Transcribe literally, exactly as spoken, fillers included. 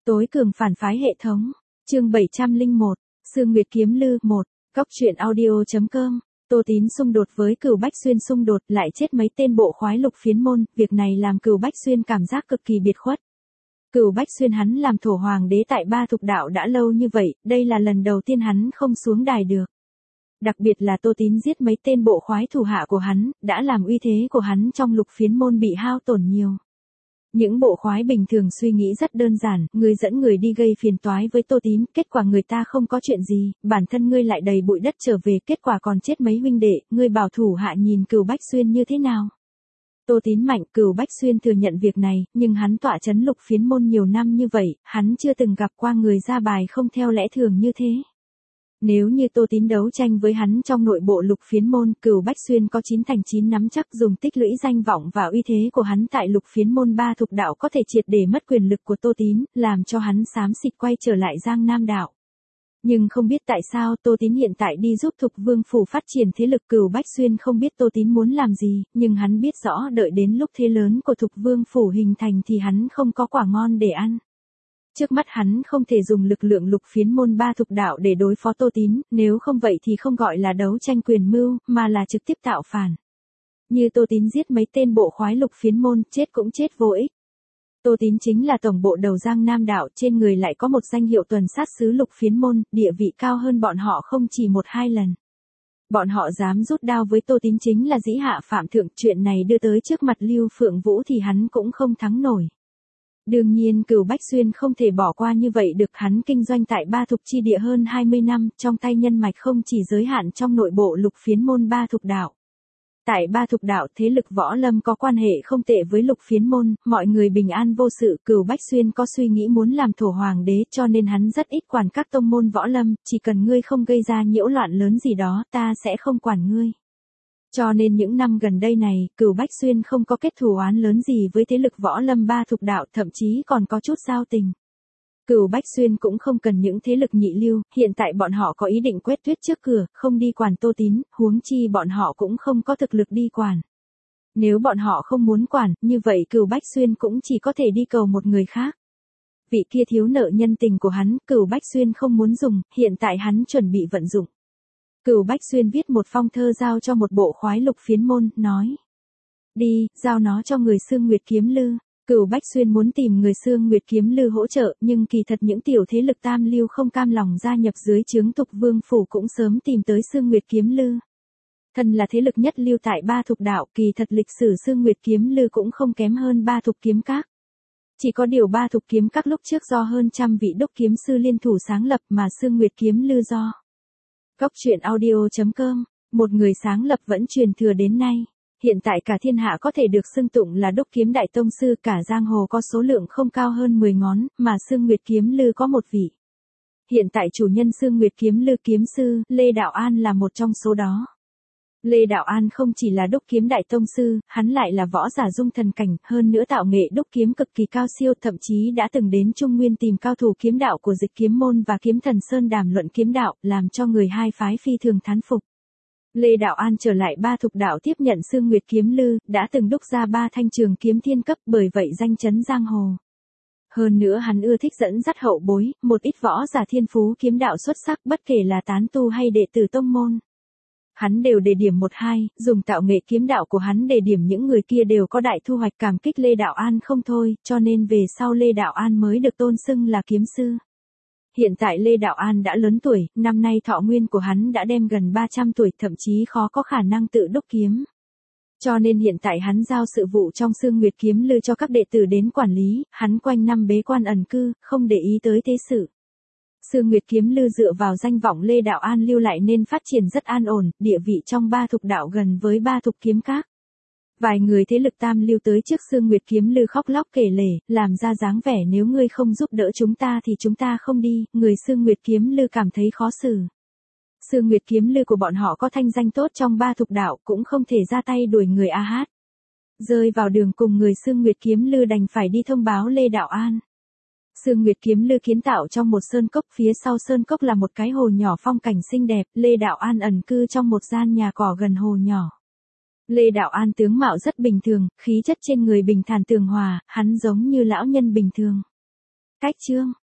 Tối cường phản phái hệ thống. Chương bảy trăm lẻ một. Sương Nguyệt Kiếm Lư một. Cóc truyện audio.com. Tô Tín xung đột với Cửu Bách Xuyên xung đột lại chết mấy tên bộ khoái Lục Phiến môn, việc này làm Cửu Bách Xuyên cảm giác cực kỳ biệt khuất. Cửu Bách Xuyên hắn làm thổ hoàng đế tại Ba Thục Đạo đã lâu như vậy, đây là lần đầu tiên hắn không xuống đài được. Đặc biệt là Tô Tín giết mấy tên bộ khoái thủ hạ của hắn, đã làm uy thế của hắn trong Lục Phiến môn bị hao tổn nhiều. Những bộ khoái bình thường suy nghĩ rất đơn giản, ngươi dẫn người đi gây phiền toái với Tô Tín, kết quả người ta không có chuyện gì, bản thân ngươi lại đầy bụi đất trở về, kết quả còn chết mấy huynh đệ, ngươi bảo thủ hạ nhìn Cửu Bách Xuyên như thế nào? Tô Tín mạnh, Cửu Bách Xuyên thừa nhận việc này, nhưng hắn tọa trấn Lục Phiến môn nhiều năm như vậy, hắn chưa từng gặp qua người ra bài không theo lẽ thường như thế. Nếu như Tô Tín đấu tranh với hắn trong nội bộ Lục Phiến môn, Cửu Bách Xuyên có chín thành chín nắm chắc dùng tích lũy danh vọng và uy thế của hắn tại Lục Phiến môn Ba Thục Đạo có thể triệt để mất quyền lực của Tô Tín, làm cho hắn xám xịt quay trở lại Giang Nam Đạo. Nhưng không biết tại sao Tô Tín hiện tại đi giúp Thục Vương Phủ phát triển thế lực. Cửu Bách Xuyên không biết Tô Tín muốn làm gì, nhưng hắn biết rõ đợi đến lúc thế lớn của Thục Vương Phủ hình thành thì hắn không có quả ngon để ăn. Trước mắt hắn không thể dùng lực lượng Lục Phiến môn Ba Thục Đạo để đối phó Tô Tín, nếu không vậy thì không gọi là đấu tranh quyền mưu, mà là trực tiếp tạo phản. Như Tô Tín giết mấy tên bộ khoái Lục Phiến môn, chết cũng chết vô ích. Tô Tín chính là tổng bộ đầu Giang Nam Đạo, trên người lại có một danh hiệu tuần sát sứ Lục Phiến môn, địa vị cao hơn bọn họ không chỉ một hai lần. Bọn họ dám rút đao với Tô Tín chính là dĩ hạ phạm thượng, chuyện này đưa tới trước mặt Lưu Phượng Vũ thì hắn cũng không thắng nổi. Đương nhiên Cửu Bách Xuyên không thể bỏ qua như vậy được, hắn kinh doanh tại Ba Thục chi địa hơn hai mươi năm, trong tay nhân mạch không chỉ giới hạn trong nội bộ Lục Phiến môn Ba Thục Đạo. Tại Ba Thục Đạo, thế lực võ lâm có quan hệ không tệ với Lục Phiến môn, mọi người bình an vô sự. Cửu Bách Xuyên có suy nghĩ muốn làm thổ hoàng đế, cho nên hắn rất ít quản các tông môn võ lâm, chỉ cần ngươi không gây ra nhiễu loạn lớn gì đó, ta sẽ không quản ngươi. Cho nên những năm gần đây này, Cửu Bách Xuyên không có kết thù oán lớn gì với thế lực võ lâm Ba Thục Đạo, thậm chí còn có chút giao tình. Cửu Bách Xuyên cũng không cần những thế lực nhị lưu, hiện tại bọn họ có ý định quét tuyết trước cửa, không đi quản Tô Tín, huống chi bọn họ cũng không có thực lực đi quản. Nếu bọn họ không muốn quản, như vậy Cửu Bách Xuyên cũng chỉ có thể đi cầu một người khác. Vị kia thiếu nợ nhân tình của hắn, Cửu Bách Xuyên không muốn dùng, hiện tại hắn chuẩn bị vận dụng. Cửu Bách Xuyên viết một phong thơ giao cho một bộ khoái Lục Phiến môn, nói: đi, giao nó cho người Sương Nguyệt Kiếm Lư. Cửu Bách Xuyên muốn tìm người Sương Nguyệt Kiếm Lư hỗ trợ, nhưng kỳ thật những tiểu thế lực tam lưu không cam lòng gia nhập dưới trướng Thục Vương Phủ cũng sớm tìm tới Sương Nguyệt Kiếm Lư. Thân là thế lực nhất lưu tại Ba Thục Đạo, kỳ thật lịch sử Sương Nguyệt Kiếm Lư cũng không kém hơn Ba Thục Kiếm Các. Chỉ có điều Ba Thục Kiếm Các lúc trước do hơn trăm vị đốc kiếm sư liên thủ sáng lập, mà Sương Nguyệt Kiếm Lư do Cóc truyện audio.com, một người sáng lập vẫn truyền thừa đến nay. Hiện tại cả thiên hạ có thể được xưng tụng là đốc kiếm đại tông sư, cả giang hồ có số lượng không cao hơn mười ngón, mà Sương Nguyệt Kiếm Lư có một vị. Hiện tại chủ nhân Sương Nguyệt Kiếm Lư kiếm sư, Lê Đạo An là một trong số đó. Lê Đạo An không chỉ là đốc kiếm đại tông sư, hắn lại là võ giả dung thần cảnh, hơn nữa tạo nghệ đốc kiếm cực kỳ cao siêu, thậm chí đã từng đến Trung Nguyên tìm cao thủ kiếm đạo của Dịch Kiếm môn và Kiếm Thần Sơn đàm luận kiếm đạo, làm cho người hai phái phi thường thán phục. Lê Đạo An trở lại Ba Thục Đạo tiếp nhận Sương Nguyệt Kiếm Lư, đã từng đúc ra ba thanh trường kiếm thiên cấp, bởi vậy danh chấn giang hồ. Hơn nữa hắn ưa thích dẫn dắt hậu bối, một ít võ giả thiên phú kiếm đạo xuất sắc, bất kể là tán tu hay đệ tử tông môn. Hắn đều đề điểm một hai, dùng tạo nghệ kiếm đạo của hắn đề điểm những người kia đều có đại thu hoạch, cảm kích Lê Đạo An không thôi, cho nên về sau Lê Đạo An mới được tôn xưng là kiếm sư. Hiện tại Lê Đạo An đã lớn tuổi, năm nay thọ nguyên của hắn đã đem gần ba trăm tuổi, thậm chí khó có khả năng tự đúc kiếm. Cho nên hiện tại hắn giao sự vụ trong Sương Nguyệt Kiếm Lư cho các đệ tử đến quản lý, hắn quanh năm bế quan ẩn cư, không để ý tới thế sự. Sương Nguyệt Kiếm Lư dựa vào danh vọng Lê Đạo An lưu lại nên phát triển rất an ổn, địa vị trong Ba Thục Đạo gần với Ba Thục Kiếm Các. Vài người thế lực tam lưu tới trước Sương Nguyệt Kiếm Lư khóc lóc kể lể, làm ra dáng vẻ nếu ngươi không giúp đỡ chúng ta thì chúng ta không đi, người Sương Nguyệt Kiếm Lư cảm thấy khó xử. Sương Nguyệt Kiếm Lư của bọn họ có thanh danh tốt trong Ba Thục Đạo, cũng không thể ra tay đuổi người A Hát. Rơi vào đường cùng, người Sương Nguyệt Kiếm Lư đành phải đi thông báo Lê Đạo An. Sương Nguyệt Kiếm Lư kiến tạo trong một sơn cốc, phía sau sơn cốc là một cái hồ nhỏ phong cảnh xinh đẹp, Lê Đạo An ẩn cư trong một gian nhà cỏ gần hồ nhỏ. Lê Đạo An tướng mạo rất bình thường, khí chất trên người bình thản tường hòa, hắn giống như lão nhân bình thường. Cách chương